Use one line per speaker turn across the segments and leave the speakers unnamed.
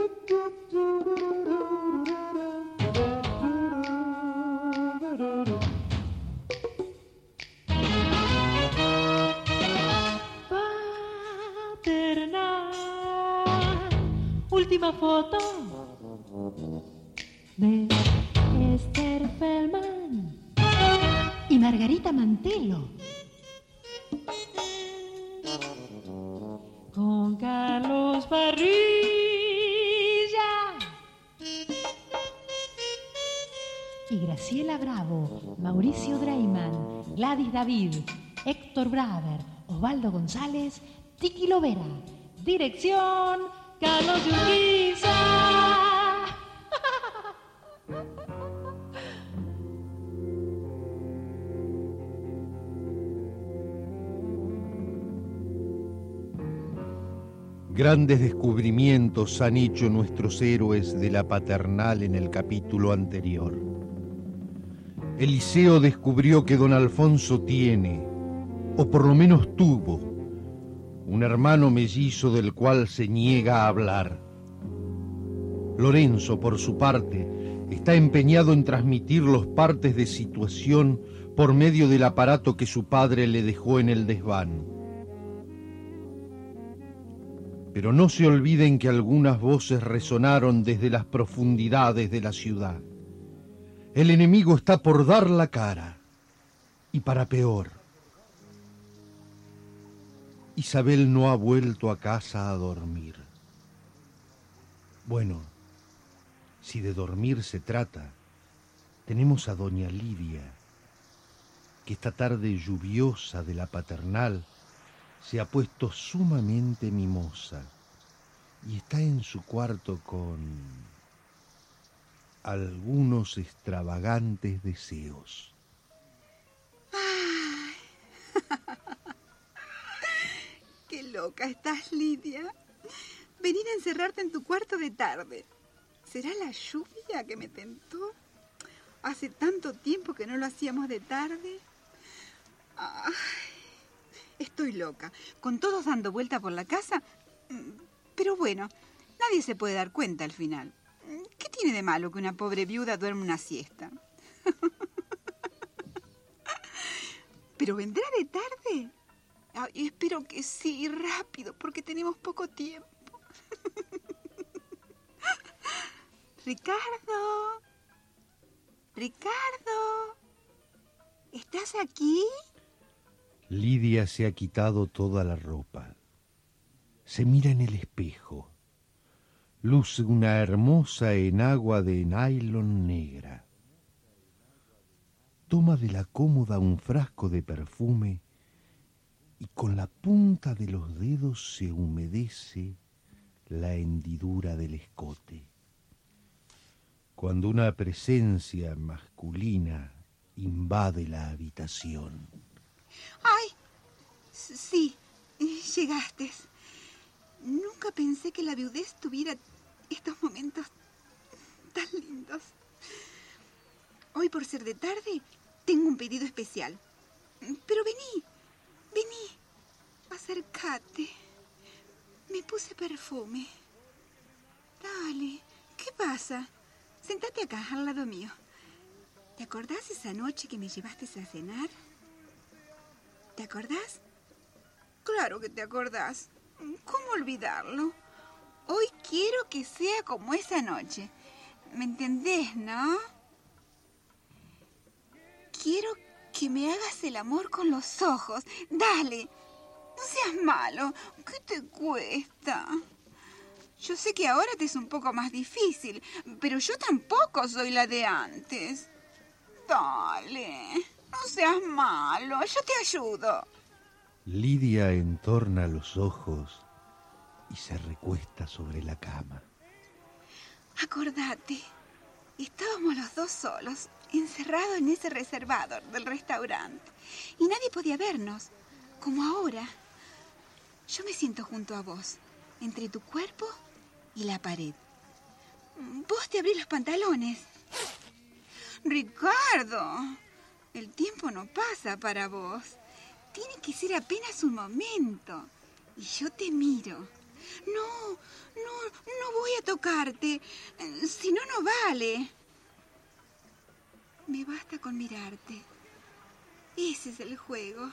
Última foto de Esther Feldman y Margarita Mantelo con Carlos Barrilla y Graciela Bravo, Mauricio Dreyman, Gladys David, Héctor Braver, Osvaldo González, Tiki Lovera. Dirección Carlos Urquiza.
Grandes descubrimientos han hecho nuestros héroes de la paternal en el capítulo anterior. Eliseo descubrió que don Alfonso tiene, o por lo menos tuvo, un hermano mellizo del cual se niega a hablar. Lorenzo, por su parte, está empeñado en transmitir los partes de situación por medio del aparato que su padre le dejó en el desván. Pero no se olviden que algunas voces resonaron desde las profundidades de la ciudad. El enemigo está por dar la cara, y para peor. Isabel no ha vuelto a casa a dormir. Bueno, si de dormir se trata, tenemos a doña Lidia, que esta tarde lluviosa de la paternal se ha puesto sumamente mimosa y está en su cuarto con algunos extravagantes deseos.
¡Qué loca estás, Lidia! Venir a encerrarte en tu cuarto de tarde. ¿Será la lluvia que me tentó? Hace tanto tiempo que no lo hacíamos de tarde. Ay, estoy loca, con todos dando vuelta por la casa. Pero bueno, nadie se puede dar cuenta al final. ¿Qué tiene de malo que una pobre viuda duerma una siesta? ¿Pero vendrá de tarde? Ay, espero que sí, rápido, porque tenemos poco tiempo. Ricardo, ¿estás aquí?
Lidia se ha quitado toda la ropa. Se mira en el espejo. Luce una hermosa enagua de nylon negra. Toma de la cómoda un frasco de perfume y con la punta de los dedos se humedece la hendidura del escote. Cuando una presencia masculina invade la habitación.
¡Ay! Sí, llegaste. Nunca pensé que la viudez tuviera estos momentos tan lindos. Hoy, por ser de tarde, tengo un pedido especial. Pero vení, acércate. Me puse perfume. Dale, ¿qué pasa? Sentate acá, al lado mío. ¿Te acordás esa noche que me llevaste a cenar? ¿Te acordás? Claro que te acordás. ¿Cómo olvidarlo? Hoy quiero que sea como esa noche. ¿Me entendés, no? Quiero que me hagas el amor con los ojos. Dale, no seas malo. ¿Qué te cuesta? Yo sé que ahora te es un poco más difícil, pero yo tampoco soy la de antes. Dale, no seas malo, yo te ayudo.
Lidia entorna los ojos y se recuesta sobre la cama.
Acordate, estábamos los dos solos, encerrados en ese reservador del restaurante, y nadie podía vernos, como ahora. Yo me siento junto a vos, entre tu cuerpo y la pared. Vos te abrís los pantalones. Ricardo, el tiempo no pasa para vos. Tiene que ser apenas un momento. Y yo te miro. No voy a tocarte. Si no, no vale. Me basta con mirarte. Ese es el juego.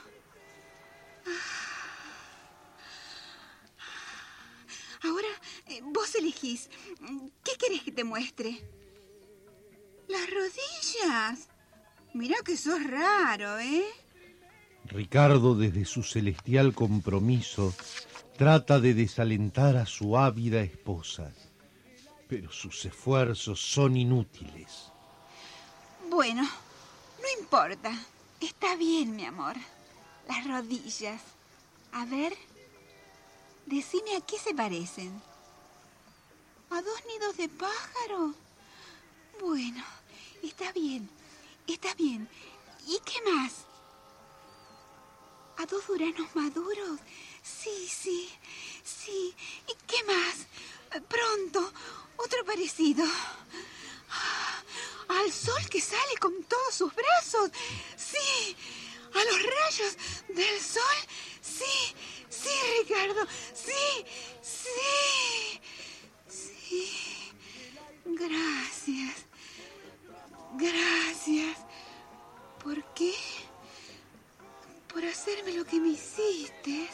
Ahora, vos elegís. ¿Qué querés que te muestre? Las rodillas. Mirá que sos raro, ¿eh?
Ricardo, desde su celestial compromiso, trata de desalentar a su ávida esposa, pero sus esfuerzos son inútiles.
Bueno, no importa. Está bien, mi amor. Las rodillas. A ver, decime a qué se parecen. ¿A 2 nidos de pájaro? Bueno, está bien. ¿Y qué más? ¿A 2 duranos maduros? Sí. ¿Y qué más? Pronto, otro parecido. ¿Al sol que sale con todos sus brazos? Sí. ¿A los rayos del sol? Sí, Ricardo. Sí. Gracias. ¿Por qué? Por hacerme lo que me hiciste.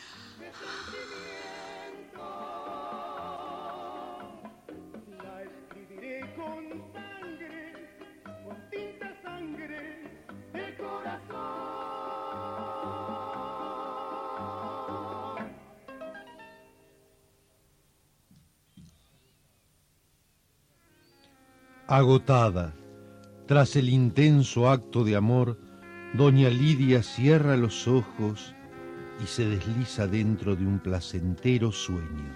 La escribiré con tinta sangre del corazón.
Agotada, tras el intenso acto de amor, doña Lidia cierra los ojos y se desliza dentro de un placentero sueño.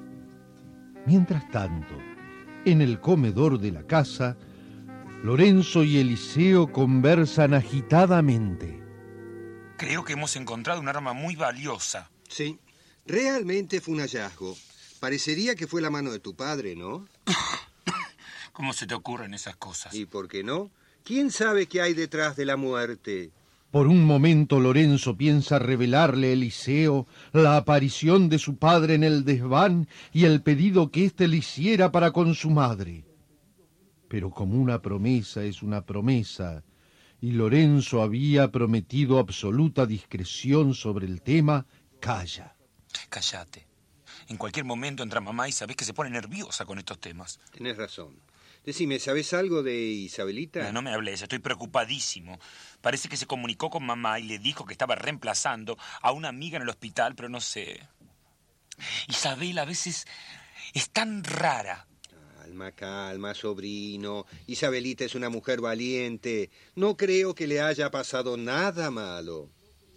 Mientras tanto, en el comedor de la casa, Lorenzo y Eliseo conversan agitadamente.
Creo que hemos encontrado un arma muy valiosa.
Sí, realmente fue un hallazgo. Parecería que fue la mano de tu padre, ¿no?
¿Cómo se te ocurren esas cosas?
¿Y por qué no? ¿Quién sabe qué hay detrás de la muerte?
Por un momento Lorenzo piensa revelarle a Eliseo la aparición de su padre en el desván y el pedido que éste le hiciera para con su madre. Pero como una promesa es una promesa, y Lorenzo había prometido absoluta discreción sobre el tema, calla.
Cállate. En cualquier momento entra mamá y sabés que se pone nerviosa con estos temas.
Tenés razón. Decime, ¿sabés algo de Isabelita?
No me hables, estoy preocupadísimo. Parece que se comunicó con mamá y le dijo que estaba reemplazando a una amiga en el hospital, pero no sé. Isabel a veces es tan rara.
Calma, sobrino. Isabelita es una mujer valiente. No creo que le haya pasado nada malo.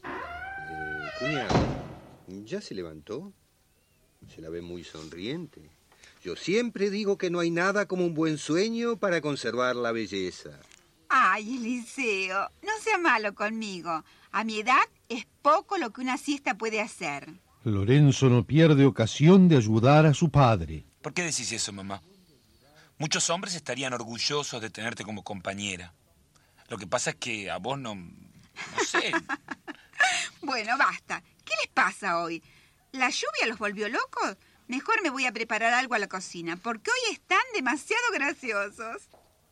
Cuñado, ¿ya se levantó? Se la ve muy sonriente. Yo siempre digo que no hay nada como un buen sueño para conservar la belleza.
Ay, Eliseo, no sea malo conmigo. A mi edad es poco lo que una siesta puede hacer.
Lorenzo no pierde ocasión de ayudar a su padre.
¿Por qué decís eso, mamá? Muchos hombres estarían orgullosos de tenerte como compañera. Lo que pasa es que a vos no sé.
Bueno, basta. ¿Qué les pasa hoy? ¿La lluvia los volvió locos? Mejor me voy a preparar algo a la cocina, porque hoy están demasiado graciosos.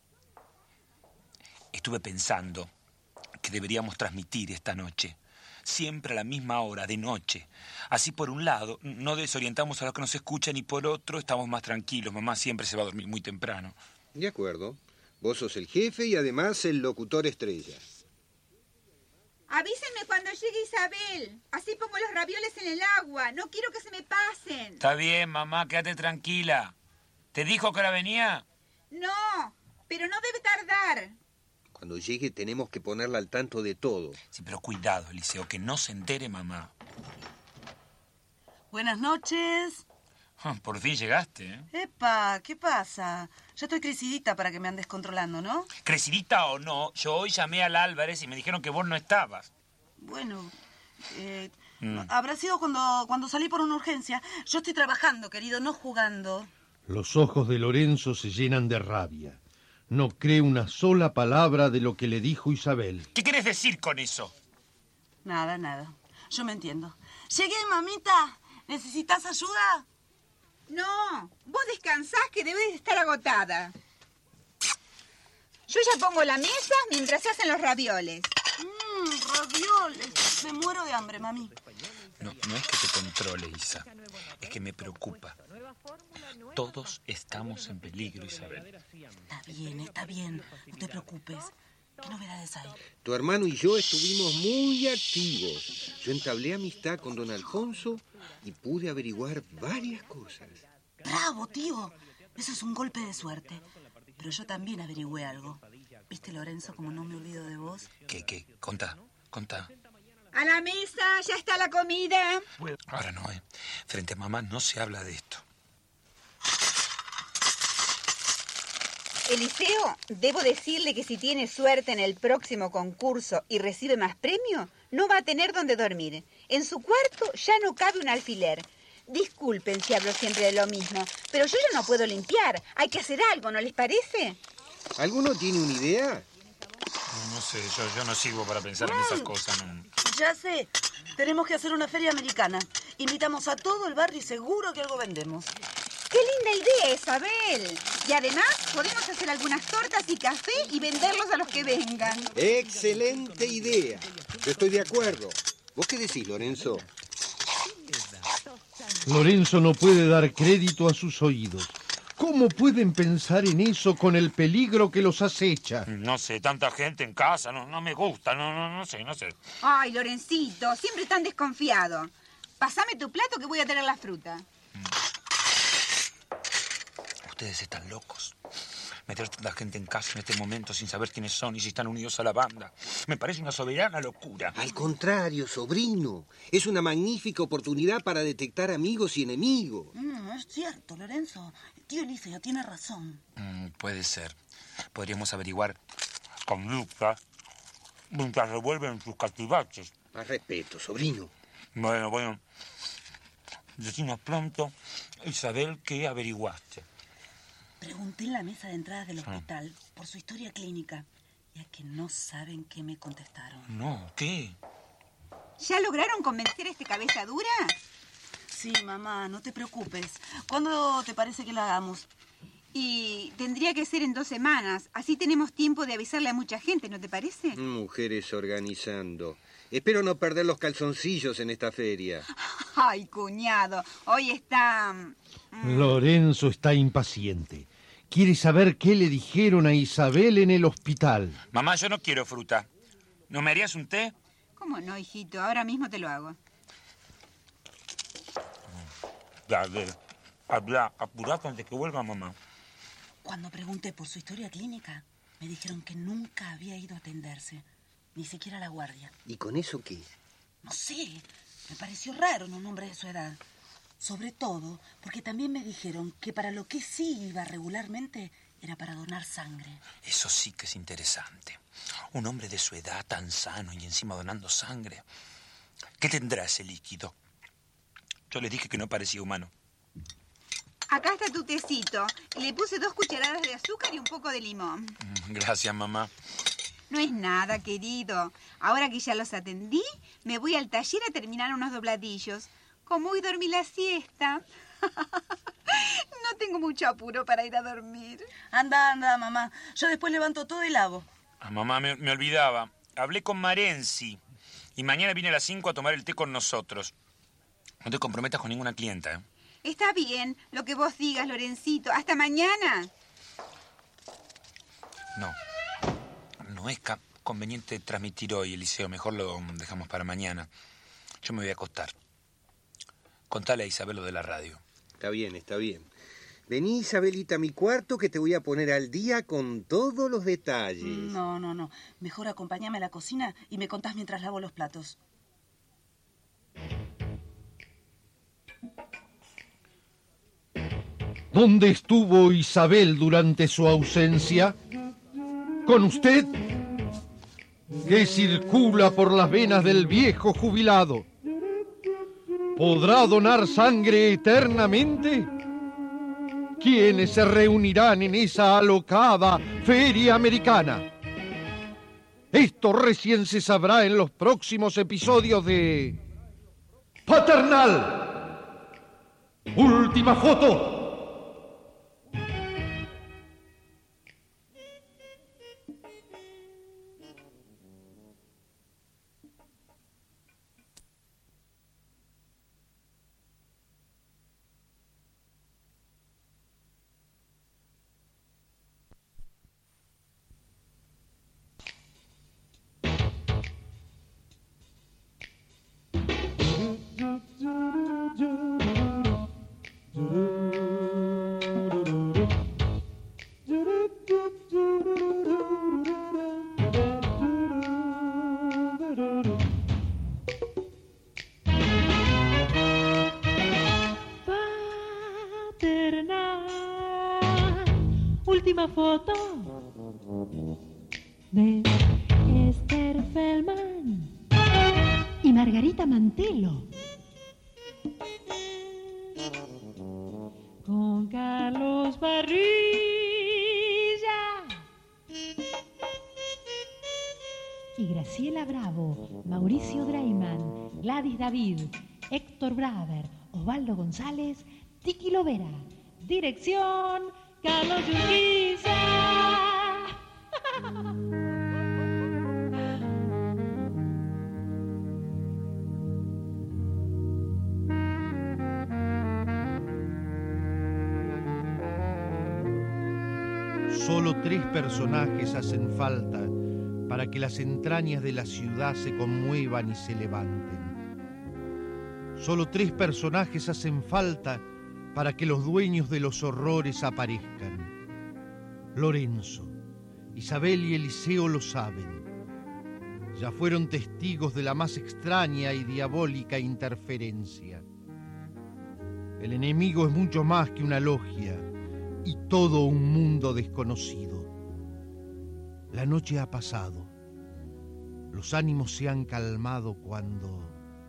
Estuve pensando que deberíamos transmitir esta noche, siempre a la misma hora, de noche. Así, por un lado, no desorientamos a los que nos escuchan y por otro, estamos más tranquilos. Mamá siempre se va a dormir muy temprano.
De acuerdo. Vos sos el jefe y además el locutor estrella.
Avísenme cuando llegue Isabel. Así pongo los ravioles en el agua. No quiero que se me pasen.
Está bien, mamá, quédate tranquila. ¿Te dijo que ahora venía?
No, pero no debe tardar.
Cuando llegue tenemos que ponerla al tanto de todo.
Sí, pero cuidado, Eliseo, que no se entere mamá.
Buenas noches.
Por fin llegaste, ¿eh?
Epa, ¿qué pasa? Ya estoy crecidita para que me andes controlando, ¿no?
Crecidita o no, yo hoy llamé al Álvarez y me dijeron que vos no estabas.
Bueno, habrá sido cuando salí por una urgencia. Yo estoy trabajando, querido, no jugando.
Los ojos de Lorenzo se llenan de rabia. No cree una sola palabra de lo que le dijo Isabel.
¿Qué querés decir con eso?
Nada. Yo me entiendo. Llegué, mamita. ¿Necesitas ayuda?
No, vos descansás que debes estar agotada. Yo ya pongo la mesa mientras se hacen los ravioles.
Ravioles. Me muero de hambre, mami.
No es que te controle, Isa. Es que me preocupa. Todos estamos en peligro, Isabel.
Está bien. No te preocupes. ¿Qué novedades hay?
Tu hermano y yo estuvimos muy activos. Yo entablé amistad con don Alfonso y pude averiguar varias cosas.
¡Bravo, tío! Eso es un golpe de suerte. Pero yo también averigüé algo. ¿Viste, Lorenzo, como no me olvido de vos?
¿Qué? Contá.
A la mesa, ya está la comida.
Ahora no, Frente a mamá no se habla de esto.
Eliseo, debo decirle que si tiene suerte en el próximo concurso y recibe más premio, no va a tener donde dormir. En su cuarto ya no cabe un alfiler. Disculpen si hablo siempre de lo mismo, pero yo ya no puedo limpiar. Hay que hacer algo, ¿no les parece?
¿Alguno tiene una idea?
No sé, yo no sirvo para pensar en esas cosas. No.
Ya sé. Tenemos que hacer una feria americana. Invitamos a todo el barrio y seguro que algo vendemos.
¡Qué linda idea, Isabel! Y además podemos hacer algunas tortas y café y venderlos a los que vengan.
¡Excelente idea! Yo estoy de acuerdo. ¿Vos qué decís, Lorenzo?
Lorenzo no puede dar crédito a sus oídos. ¿Cómo pueden pensar en eso con el peligro que los acecha?
No sé, tanta gente en casa, no me gusta, no sé.
Ay, Lorencito, siempre tan desconfiado. Pásame tu plato que voy a tener la fruta.
Ustedes están locos. Meter tanta gente en casa en este momento sin saber quiénes son y si están unidos a la banda. Me parece una soberana locura.
Al contrario, sobrino. Es una magnífica oportunidad para detectar amigos y enemigos.
Es cierto, Lorenzo. Tío Eliseo tiene razón.
Puede ser. Podríamos averiguar conducta mientras revuelven sus cachivaches.
Más respeto, sobrino.
Bueno. Decinos pronto, Isabel, ¿qué averiguaste?
Pregunté en la mesa de entrada del hospital por su historia clínica. Ya que no saben qué me contestaron.
No, ¿qué?
¿Ya lograron convencer a este cabeza dura?
Sí, mamá, no te preocupes. ¿Cuándo te parece que lo hagamos?
Y tendría que ser en 2 semanas. Así tenemos tiempo de avisarle a mucha gente, ¿no te parece?
Mujeres organizando. Espero no perder los calzoncillos en esta feria.
Ay, cuñado, hoy está...
Lorenzo está impaciente. Quiere saber qué le dijeron a Isabel en el hospital.
Mamá, yo no quiero fruta. ¿No me harías un té?
¿Cómo no, hijito? Ahora mismo te lo hago.
Dale, habla, apurate antes que vuelva mamá.
Cuando pregunté por su historia clínica, me dijeron que nunca había ido a atenderse, ni siquiera a la guardia.
¿Y con eso qué?
No sé, me pareció raro en un hombre de su edad. Sobre todo porque también me dijeron que para lo que sí iba regularmente era para donar sangre.
Eso sí que es interesante. Un hombre de su edad tan sano y encima donando sangre. ¿Qué tendrá ese líquido? Yo le dije que no parecía humano.
Acá está tu tecito. Le puse 2 cucharadas de azúcar y un poco de limón.
Gracias, mamá.
No es nada, querido. Ahora que ya los atendí, me voy al taller a terminar unos dobladillos. Como hoy dormí la siesta. No tengo mucho apuro para ir a dormir.
Anda, mamá. Yo después levanto todo y lavo.
Mamá, me olvidaba. Hablé con Marenzi. Y mañana viene a las 5 a tomar el té con nosotros. No te comprometas con ninguna clienta, ¿eh?
Está bien, lo que vos digas, Lorencito. Hasta mañana.
No es conveniente transmitir hoy, Eliseo. Mejor lo dejamos para mañana. Yo me voy a acostar. Contale a Isabel lo de la radio.
Está bien. Vení, Isabelita, a mi cuarto que te voy a poner al día con todos los detalles.
No. Mejor acompáñame a la cocina y me contás mientras lavo los platos.
¿Dónde estuvo Isabel durante su ausencia? ¿Con usted? Que circula por las venas del viejo jubilado. ¿Podrá donar sangre eternamente? ¿Quiénes se reunirán en esa alocada feria americana? Esto recién se sabrá en los próximos episodios de Paternal. Última foto.
Última foto de Esther Feldman y Margarita Mantelo con Carlos Barrilla y Graciela Bravo, Mauricio Dreyman, Gladys David, Héctor Braver, Osvaldo González, Tiki Lovera. Dirección Carlos Urquiza.
Solo 3 personajes hacen falta para que las entrañas de la ciudad se conmuevan y se levanten. Solo 3 personajes hacen falta para que los dueños de los horrores aparezcan. Lorenzo, Isabel y Eliseo lo saben. Ya fueron testigos de la más extraña y diabólica interferencia. El enemigo es mucho más que una logia y todo un mundo desconocido. La noche ha pasado. Los ánimos se han calmado cuando...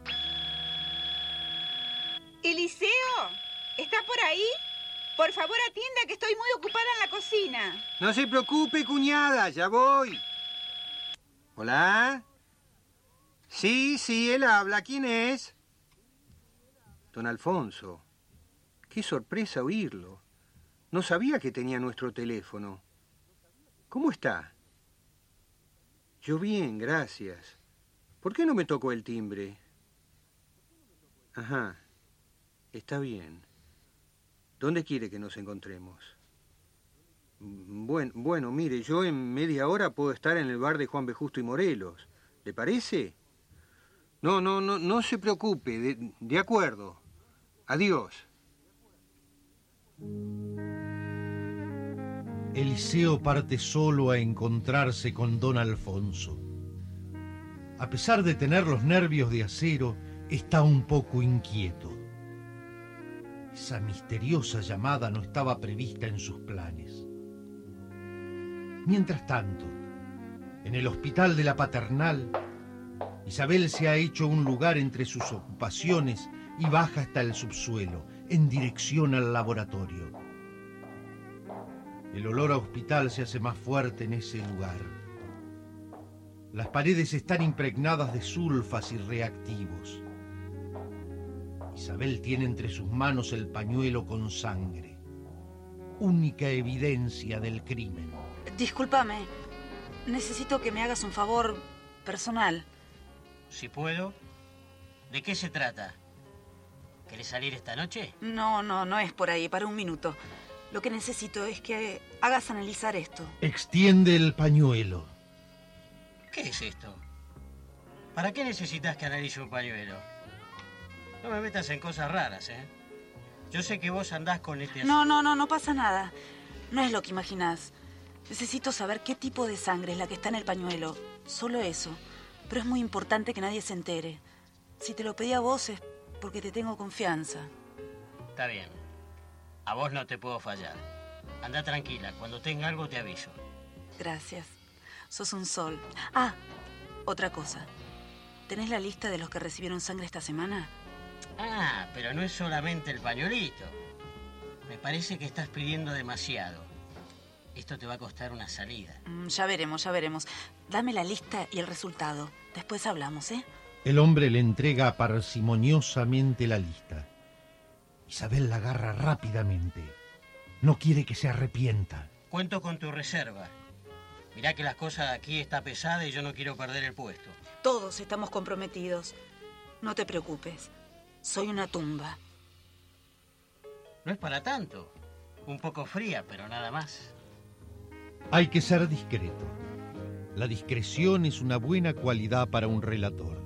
Eliseo, ¿estás por ahí? Por favor, atienda que estoy muy ocupada en la cocina.
No se preocupe, cuñada, ya voy. ¿Hola? Sí, él habla. ¿Quién es? Don Alfonso. Qué sorpresa oírlo. No sabía que tenía nuestro teléfono. ¿Cómo está? Yo bien, gracias. ¿Por qué no me tocó el timbre? Ajá, está bien. ¿Dónde quiere que nos encontremos? Bueno, mire, yo en media hora puedo estar en el bar de Juan B. Justo y Morelos. ¿Le parece? No se preocupe. De acuerdo. Adiós.
Eliseo parte solo a encontrarse con don Alfonso. A pesar de tener los nervios de acero, está un poco inquieto. Esa misteriosa llamada no estaba prevista en sus planes. Mientras tanto, en el hospital de la Paternal, Isabel se ha hecho un lugar entre sus ocupaciones y baja hasta el subsuelo, en dirección al laboratorio. El olor a hospital se hace más fuerte en ese lugar. Las paredes están impregnadas de sulfas y reactivos. Isabel tiene entre sus manos el pañuelo con sangre, única evidencia del crimen.
Discúlpame, necesito que me hagas un favor personal.
Si puedo. ¿De qué se trata? ¿Querés salir esta noche?
No es por ahí, para un minuto. Lo que necesito es que hagas analizar esto.
Extiende el pañuelo.
¿Qué es esto? ¿Para qué necesitas que analice un pañuelo? No me metas en cosas raras, ¿eh? Yo sé que vos andás con este...
No pasa nada. No es lo que imaginás. Necesito saber qué tipo de sangre es la que está en el pañuelo. Solo eso. Pero es muy importante que nadie se entere. Si te lo pedí a vos es porque te tengo confianza.
Está bien. A vos no te puedo fallar. Anda tranquila. Cuando tenga algo te aviso.
Gracias. Sos un sol. Ah, otra cosa. ¿Tenés la lista de los que recibieron sangre esta semana?
Ah, pero no es solamente el pañuelito. Me parece que estás pidiendo demasiado. Esto te va a costar una salida.
Ya veremos. Dame la lista y el resultado. Después hablamos, ¿eh?
El hombre le entrega parsimoniosamente la lista. Isabel la agarra rápidamente. No quiere que se arrepienta.
Cuento con tu reserva. Mirá que las cosas aquí está pesada y yo no quiero perder el puesto.
Todos estamos comprometidos. No te preocupes. Soy una tumba.
No es para tanto. Un poco fría, pero nada más.
Hay que ser discreto. La discreción es una buena cualidad para un relator.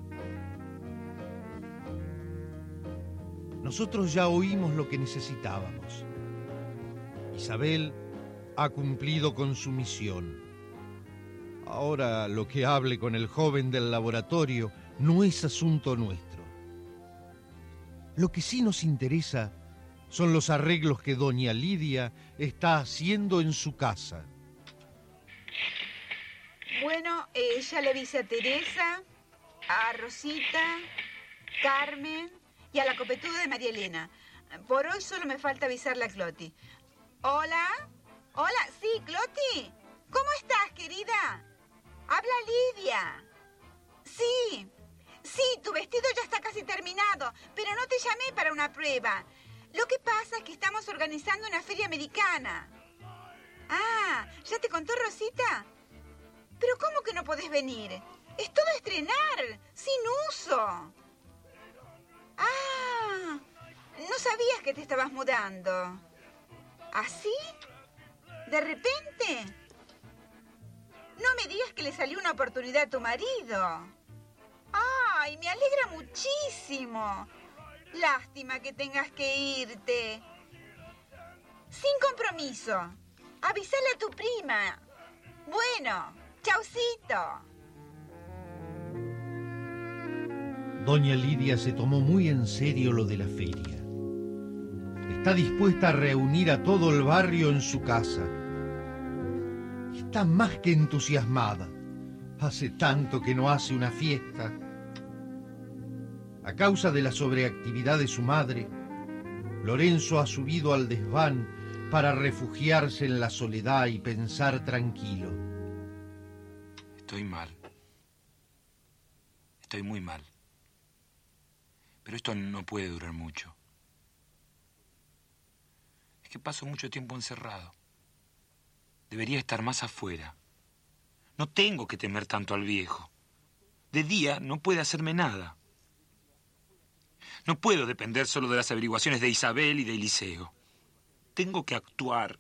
Nosotros ya oímos lo que necesitábamos. Isabel ha cumplido con su misión. Ahora lo que hable con el joven del laboratorio no es asunto nuestro. Lo que sí nos interesa son los arreglos que doña Lidia está haciendo en su casa.
Bueno, ya le avisé a Teresa, a Rosita, Carmen y a la copetuda de María Elena. Por hoy solo me falta avisarle a Cloti. ¿Hola? Hola, sí, Cloti. ¿Cómo estás, querida? Habla Lidia. Sí, tu vestido ya está casi terminado, pero no te llamé para una prueba. Lo que pasa es que estamos organizando una feria americana. Ah, ¿ya te contó Rosita? ¿Pero cómo que no podés venir? Es todo estrenar, sin uso. Ah, no sabías que te estabas mudando. ¿Así? ¿De repente? No me digas que le salió una oportunidad a tu marido. ¡Ay, me alegra muchísimo! Lástima que tengas que irte. Sin compromiso. Avísale a tu prima. Bueno, chaucito.
Doña Lidia se tomó muy en serio lo de la feria. Está dispuesta a reunir a todo el barrio en su casa. Está más que entusiasmada. Hace tanto que no hace una fiesta. A causa de la sobreactividad de su madre, Lorenzo ha subido al desván para refugiarse en la soledad y pensar tranquilo.
Estoy mal. Estoy muy mal. Pero esto no puede durar mucho. Es que paso mucho tiempo encerrado. Debería estar más afuera. No tengo que temer tanto al viejo. De día no puede hacerme nada. No puedo depender solo de las averiguaciones de Isabel y de Eliseo. Tengo que actuar.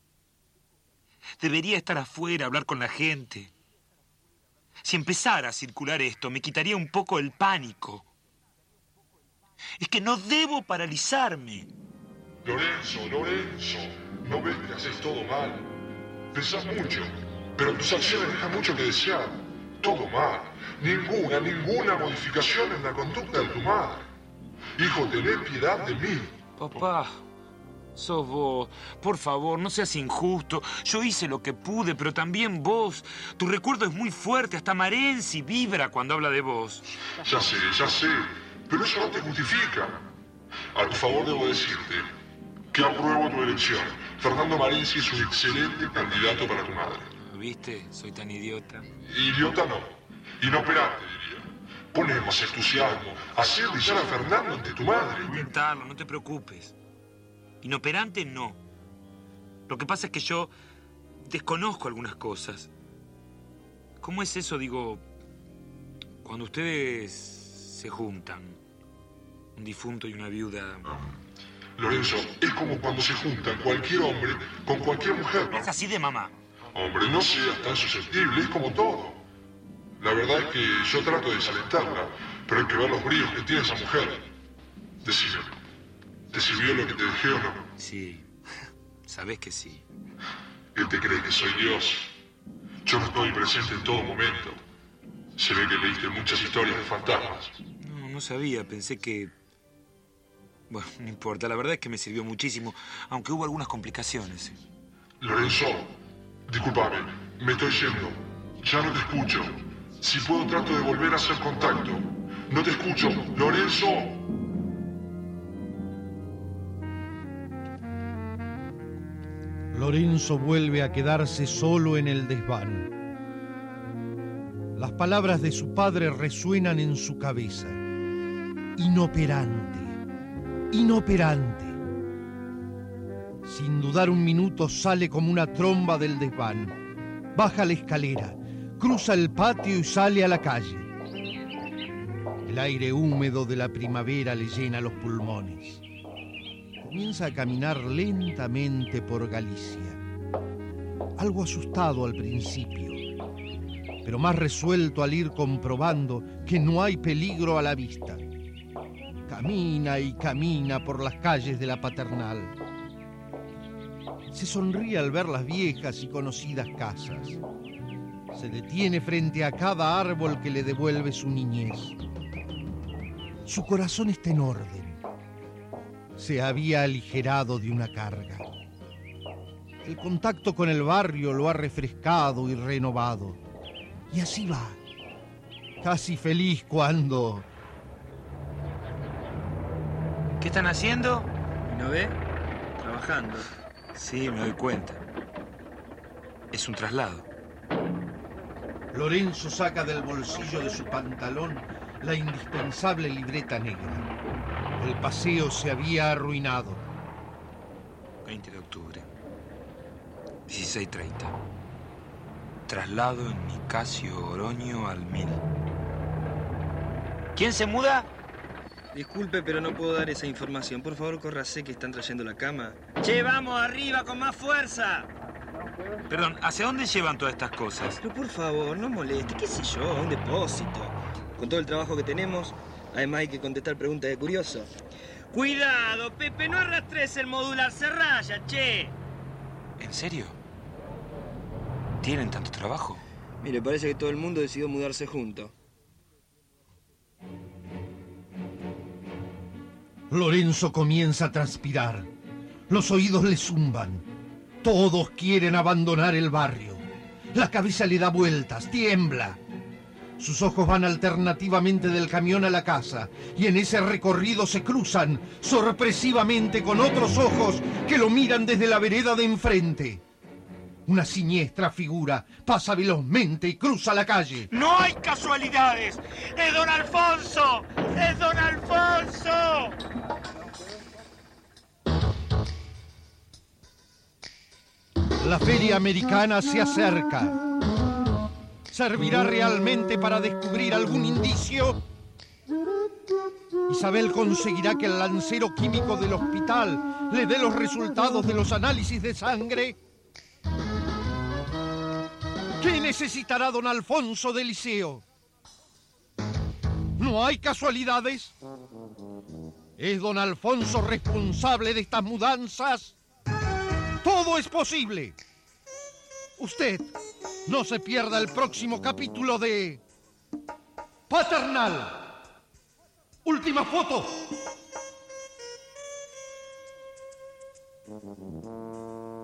Debería estar afuera, hablar con la gente. Si empezara a circular esto, me quitaría un poco el pánico. Es que no debo paralizarme.
Lorenzo, ¿no ves que haces todo mal? Pensás mucho, pero tus acciones dejan mucho que desear. Todo mal. Ninguna modificación en la conducta de tu madre. Hijo, tened piedad de mí.
Papá, sos vos. Por favor, no seas injusto. Yo hice lo que pude, pero también vos. Tu recuerdo es muy fuerte. Hasta Marenzi vibra cuando habla de vos.
Ya sé. Pero eso no te justifica. A tu favor debo decirte que apruebo tu elección. Fernando Marenzi es un excelente candidato para tu madre.
¿Viste? Soy tan idiota.
Idiota no. Inoperante, diría. Ponemos entusiasmo. Hacer brillar a Fernando ante tu madre.
Intentarlo, no te preocupes. Inoperante no. Lo que pasa es que yo desconozco algunas cosas. ¿Cómo es eso, digo, cuando ustedes se juntan? Un difunto y una viuda.
Lorenzo, es como cuando se juntan cualquier hombre con cualquier mujer, ¿no?
Es así de mamá.
Hombre, no seas tan susceptible, es como todo. La verdad es que yo trato de desalentarla, pero hay que ver los bríos que tiene esa mujer. Decime, ¿te sirvió lo que te dejé o no?
Sí, sabés que sí.
¿Qué te crees que soy Dios? Yo no estoy presente en todo momento. Se ve que leíste muchas historias de fantasmas.
No sabía, pensé que... Bueno, no importa, la verdad es que me sirvió muchísimo, aunque hubo algunas complicaciones.
Lorenzo, discúlpame, me estoy yendo. Ya no te escucho. Si puedo trato de volver a hacer contacto. No te escucho, Lorenzo.
Lorenzo vuelve a quedarse solo en el desván. Las palabras de su padre resuenan en su cabeza. Inoperante. Sin dudar un minuto sale como una tromba del desván. Baja la escalera, cruza el patio y sale a la calle. El aire húmedo de la primavera le llena los pulmones. Comienza a caminar lentamente por Galicia. Algo asustado al principio, pero más resuelto al ir comprobando que no hay peligro a la vista. Camina y camina por las calles de la Paternal. Se sonríe al ver las viejas y conocidas casas. Se detiene frente a cada árbol que le devuelve su niñez. Su corazón está en orden. Se había aligerado de una carga. El contacto con el barrio lo ha refrescado y renovado. Y así va, casi feliz cuando...
¿Qué están haciendo?
¿No ve? Trabajando.
Sí, me doy cuenta. Es un traslado.
Lorenzo saca del bolsillo de su pantalón la indispensable libreta negra. El paseo se había arruinado.
20 de octubre. 16:30. Traslado en Nicasio Oroño al 1000. ¿Quién se muda?
Disculpe, pero no puedo dar esa información. Por favor, córrase que están trayendo la cama.
¡Che, vamos arriba con más fuerza!
Perdón, ¿hacia dónde llevan todas estas cosas?
Pero por favor, no moleste. ¿Qué sé yo? A un depósito. Con todo el trabajo que tenemos, además hay que contestar preguntas de curioso.
¡Cuidado, Pepe! ¡No arrastres el modular! ¡Se raya, che!
¿En serio? ¿Tienen tanto trabajo?
Mire, parece que todo el mundo decidió mudarse junto.
Lorenzo comienza a transpirar. Los oídos le zumban. Todos quieren abandonar el barrio. La cabeza le da vueltas, tiembla. Sus ojos van alternativamente del camión a la casa y en ese recorrido se cruzan sorpresivamente con otros ojos que lo miran desde la vereda de enfrente. Una siniestra figura pasa velozmente y cruza la calle.
¡No hay casualidades! ¡Es don Alfonso! ¡Es don Alfonso!
La feria americana se acerca. ¿Servirá realmente para descubrir algún indicio? Isabel conseguirá que el lancero químico del hospital le dé los resultados de los análisis de sangre. ¿Qué necesitará don Alfonso de Liceo? ¿No hay casualidades? ¿Es don Alfonso responsable de estas mudanzas? Todo es posible. Usted no se pierda el próximo capítulo de Paternal. Última foto.